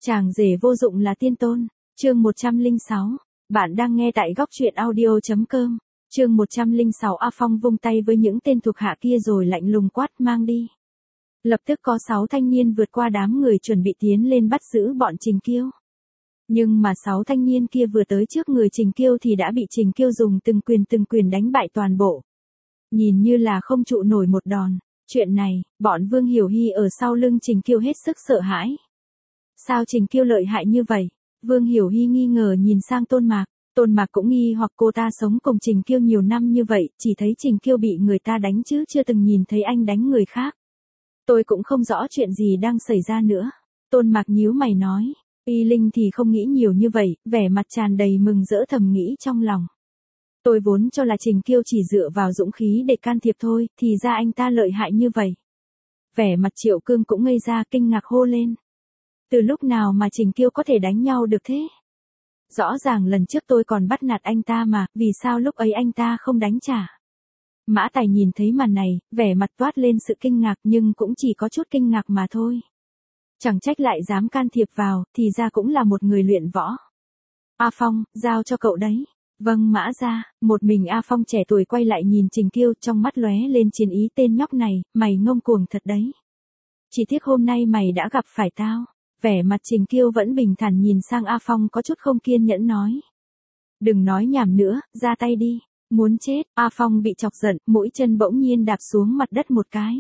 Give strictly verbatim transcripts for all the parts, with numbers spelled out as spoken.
Chàng rể vô dụng là tiên tôn, chương một trăm lẻ sáu. Bạn đang nghe tại góc truyện audio chấm com. Chương một trăm lẻ sáu. A Phong vung tay với những tên thuộc hạ kia rồi lạnh lùng quát mang đi. Lập tức có sáu thanh niên vượt qua đám người chuẩn bị tiến lên bắt giữ bọn Trình Kiêu. Nhưng mà sáu thanh niên kia vừa tới trước người Trình Kiêu thì đã bị Trình Kiêu dùng từng quyền từng quyền đánh bại toàn bộ. Nhìn như là không trụ nổi một đòn. Chuyện này, bọn Vương Hiểu Hy ở sau lưng Trình Kiêu hết sức sợ hãi. Sao Trình Kiêu lợi hại như vậy? Vương Hiểu Hy nghi ngờ nhìn sang Tôn Mạc. Tôn Mạc cũng nghi hoặc cô ta sống cùng Trình Kiêu nhiều năm như vậy, chỉ thấy Trình Kiêu bị người ta đánh chứ chưa từng nhìn thấy anh đánh người khác. Tôi cũng không rõ chuyện gì đang xảy ra nữa. Tôn Mạc nhíu mày nói. Y Linh thì không nghĩ nhiều như vậy, vẻ mặt tràn đầy mừng rỡ thầm nghĩ trong lòng. Tôi vốn cho là Trình Kiêu chỉ dựa vào dũng khí để can thiệp thôi, thì ra anh ta lợi hại như vậy. Vẻ mặt Triệu Cương cũng ngây ra kinh ngạc hô lên. Từ lúc nào mà Trình Kiêu có thể đánh nhau được thế? Rõ ràng lần trước tôi còn bắt nạt anh ta mà, vì sao lúc ấy anh ta không đánh trả? Mã Tài nhìn thấy màn này, vẻ mặt toát lên sự kinh ngạc nhưng cũng chỉ có chút kinh ngạc mà thôi. Chẳng trách lại dám can thiệp vào, thì ra cũng là một người luyện võ. A Phong, giao cho cậu đấy. Vâng Mã gia. Một mình A Phong trẻ tuổi quay lại nhìn Trình Kiêu, trong mắt lóe lên chiến ý, tên nhóc này, mày ngông cuồng thật đấy. Chỉ tiếc hôm nay mày đã gặp phải tao. Vẻ mặt Trình Kiêu vẫn bình thản nhìn sang A Phong có chút không kiên nhẫn nói. Đừng nói nhảm nữa, ra tay đi. Muốn chết. A Phong bị chọc giận, mũi chân bỗng nhiên đạp xuống mặt đất một cái.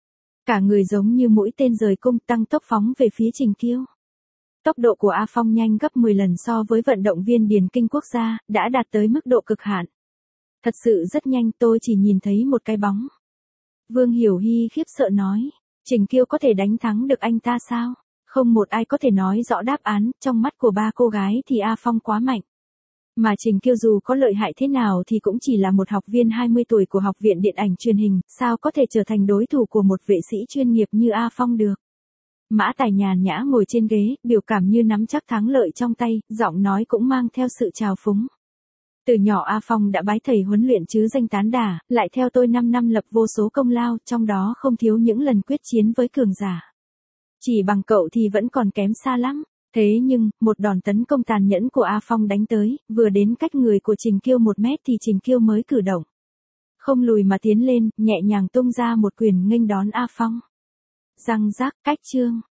Cả người giống như mũi tên rời cung, tăng tốc phóng về phía Trình Kiêu. Tốc độ của A Phong nhanh gấp mười lần so với vận động viên điền kinh quốc gia, đã đạt tới mức độ cực hạn. Thật sự rất nhanh, tôi chỉ nhìn thấy một cái bóng. Vương Hiểu Hy khiếp sợ nói. Trình Kiêu có thể đánh thắng được anh ta sao? Không một ai có thể nói rõ đáp án, trong mắt của ba cô gái thì A Phong quá mạnh. Mà Trình Kiêu dù có lợi hại thế nào thì cũng chỉ là một học viên hai mươi tuổi của Học viện Điện ảnh Truyền hình, sao có thể trở thành đối thủ của một vệ sĩ chuyên nghiệp như A Phong được. Mã Tài nhàn nhã ngồi trên ghế, biểu cảm như nắm chắc thắng lợi trong tay, giọng nói cũng mang theo sự trào phúng. Từ nhỏ A Phong đã bái thầy huấn luyện chứ danh tán đả, lại theo tôi năm năm lập vô số công lao, trong đó không thiếu những lần quyết chiến với cường giả. Chỉ bằng cậu thì vẫn còn kém xa lắm. Thế nhưng, một đòn tấn công tàn nhẫn của A Phong đánh tới, vừa đến cách người của Trình Kiêu một mét thì Trình Kiêu mới cử động. Không lùi mà tiến lên, nhẹ nhàng tung ra một quyền nghênh đón A Phong. Răng rác, cách chương.